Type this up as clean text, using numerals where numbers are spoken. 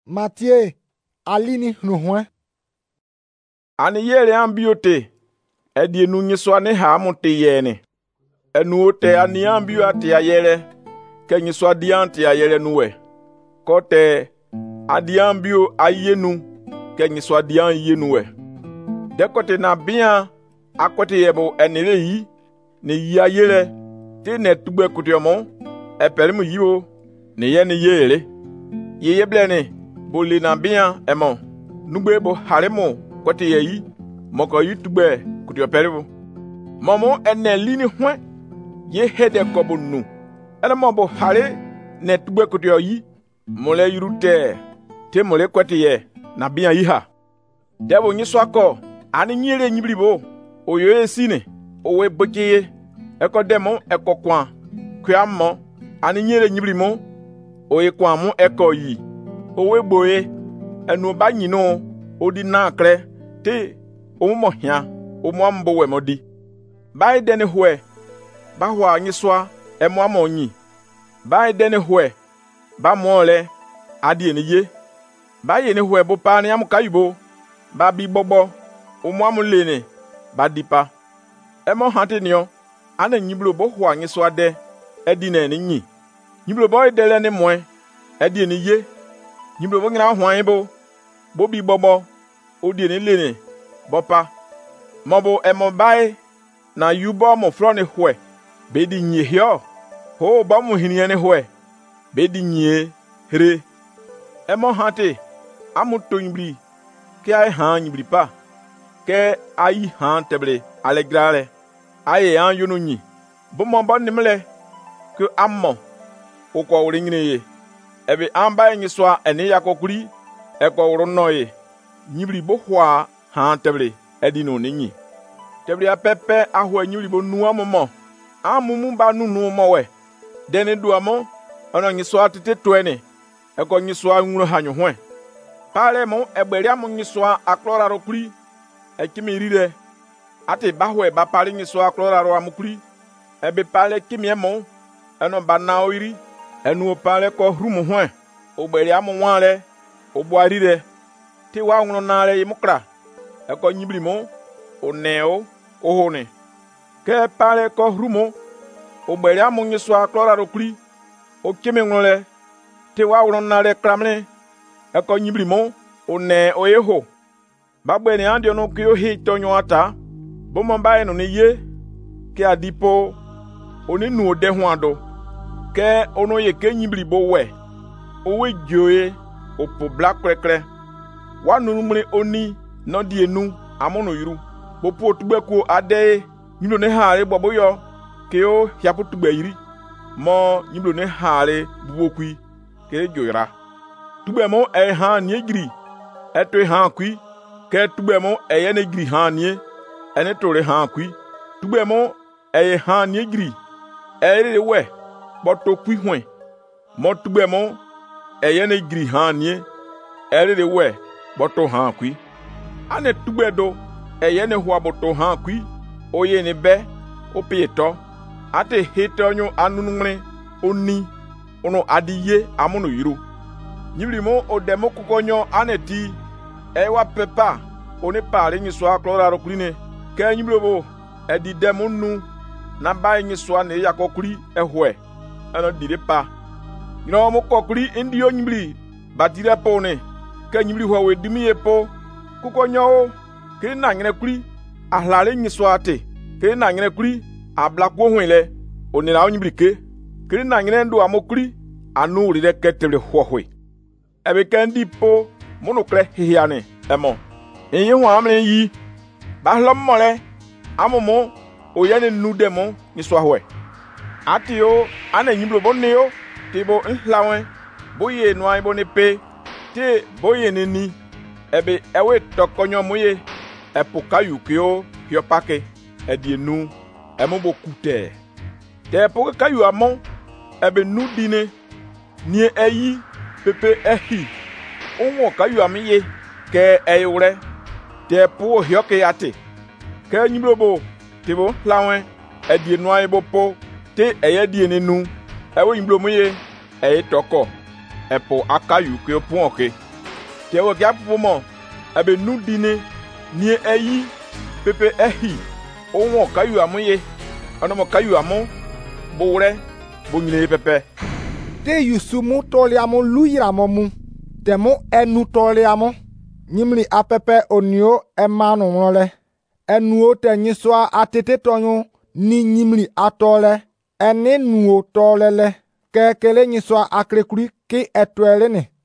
Matthieu alini hnuhwe. Ani yere ambiote. Edi enu nyiswa ne ha amonte yene. Enu ote ani ambio ate ayere. Ke nyiswa di ante ayere nuwe. Kote adi ambio ayenu. Ke nyiswa di an yenuwe. Dekote na bien akote yebo enele yi. Ne yi ayere. Te ne tugbe kutyomo. Eperimu yiwo. Ne yene yere. Yeye blene. Bole na bien emo. Nugbe bo haremo kote yeyi. Moko yi tugbe kutyo peribu. Momo ene lini hwen. Ye hede kobo nu. Ene mo bo hare ne tugbe kutyo yi. Mole yurute. Te mole kote ye. Na bien yi ha. Debo nyiswa ko. Ani nyere nyibribo. Oyo esine. Owe bokeye. Eko demo eko kwan. Kwa mo. Ani nyere nyibrimo. Oye kwan mo eko yi. Owe boye. Enu ba nyino. Odi nankre. Te. Omo hia. Omo ambo we modi. Ba dene hwe. Ba hwa nyiswa. Emo amonyi. Ba dene hwe. Ba mole. Adi ene ye. Ba yene hwe bo pa ni amukayubo. Ba bi bobo. Omo amulene. Ba dipa. Emo hante niyo. Ane nyiblo bo hwa nyiswa de. Edi na ene nyi. Nyiblo bo edele ne mwe. Edi ene ye. Nyiblo bo ngina hwa yebo. Bo bi bobo. Odi ene lene. Bopa. Mobo emo bae. Na yubo mo frone hwe. Bedi nye hyo. Ho ba mo hiniene hwe. Bedi nye hre. Emo hante. Amuto nyibli. Ke ay han nyibli pa. Ke ay han tebre. Alegrale. Aye an yono nyi. Bo mo bon nimle. Ke ammo. Okwa uri ngine ye. Ebe amba nyiswa ene yakokuri. Eko uru noye. Nyibli bo hwa han tebre. Edino ninyi. Tebre apepe ahwe nyibli bo nuwa momo. Amumu ba nunu mowe. Dene duamo. Ono nyiswa tete tuene. Eko nyiswa nguro hanyo hwen. Pale mo eberia mo nyiswa aklora rokuri. Ekimi rire. Ate bahwe ba pale nyiswa aklora ro amukuri. Ebe pale kimi emo. Eno ba na oiri. Enu pale ko hrumu hwen. Oberia mo wanle. Oboarire. Ti wa nguro nare yimukra. Eko nyibli mo. Oneo. Ohone. Ke pale ko hrumu. Oberia mo nyiswa aklora rokuri. Okimi ngule. Ti wa nguro nare kramne. Eko nyibli mo. One oyeho. Bagbe ni andi ono kiyo hi tonyo ata. Bomo bae no ni ye. Ke adipo. Oni nu ode huando. Ke ono ye ke nyibli bo we. Owe joye. Opo black krekre. Wa nurumri oni. No die nu. Amono yuru. Bopo tubeko ade. Nyiblo ne hare bobo yo. Ke o hiapo tugbe yiri. Mo nyiblo ne hare bubokui. Ke joyra. Tugbe mo e han nie gri. Eto han kui. Ke tugbe mo e ne gri han nie. Ene tore han kui. Tugbe mo e han nie gri. Ere we. Boto kui hwen. Mo tugbe mo e ne gri han nie. Ere we. Boto han kui. Ane tugbe do. E ne hwa boto han kui. Oye ne be. Opieto. Ate hete onyo anunumre. Oni. Ono adiye amono yiro. Nyibli mo odemo kukonyo aneti. Ewa pepa. One pare nyiswa klora rokurine. Ke nyibli bo. Edi demo nu. Na bae nyiswa ne yakokuri ehwe. Eno dire pa. Nyino mo kokuri indi yo nyibli. Batire po ne. Ke nyibli hwa we dimiye po. Kukonyo. Ke na ngene kuri. Ahlale nyiswa ate. Ke na ngene kuri. Ablakwo hwele. One na nyibli ke. Ke na ngene ndo amokuri. Anu rire ketere hwohwe. Ebe kendi po. Monokre hihiane. Emo. Enye hwa amle yi. Bahlom mole. Amomo. Oyene nudemo. Niswa hwe. Ati yo. Ane nyiblo bonne yo. Tibo nhlawen. Boye nwa ibo nepe. Te boye neni. Ebe ewe tokonyo moye. Epoka yukyo. Hyopake. Edie nu. Emobo kute. Te epoka kayu amon. Ebe nu dine. Nie eyi. Pepe ehi. Onwo kayu amiye. Ke eyure. Te po hyoke yate. Ke nyiblobo. Tibo lawen. Edie nwa ibo po. Te eye die nenu. Ewe nyiblo moye. Eye toko. Epo akayu ke po oke. Tie wo kia pomo ebe nu dine nie eyi pepe ehi o won kayu amuye ono mo kayu amu bore bonyine pepe te yusumu toliamu luyiramu temu enu toliamu nyimli apepe onio emanu wonle enuo te nyiswa atete tonyu ni nyimli atole eni nuo tolele kekele nyiswa akrekuri ki etwelene